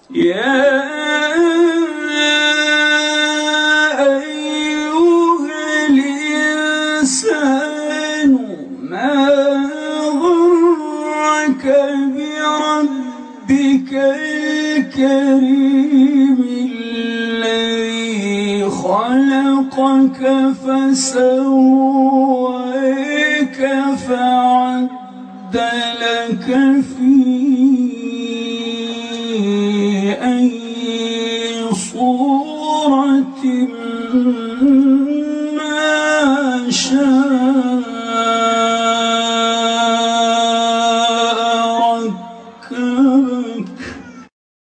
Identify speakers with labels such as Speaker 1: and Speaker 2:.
Speaker 1: يا أيها الإنسان ما غرك بربك الكريم الذي خلقك فسواك فعدلك في أي صورة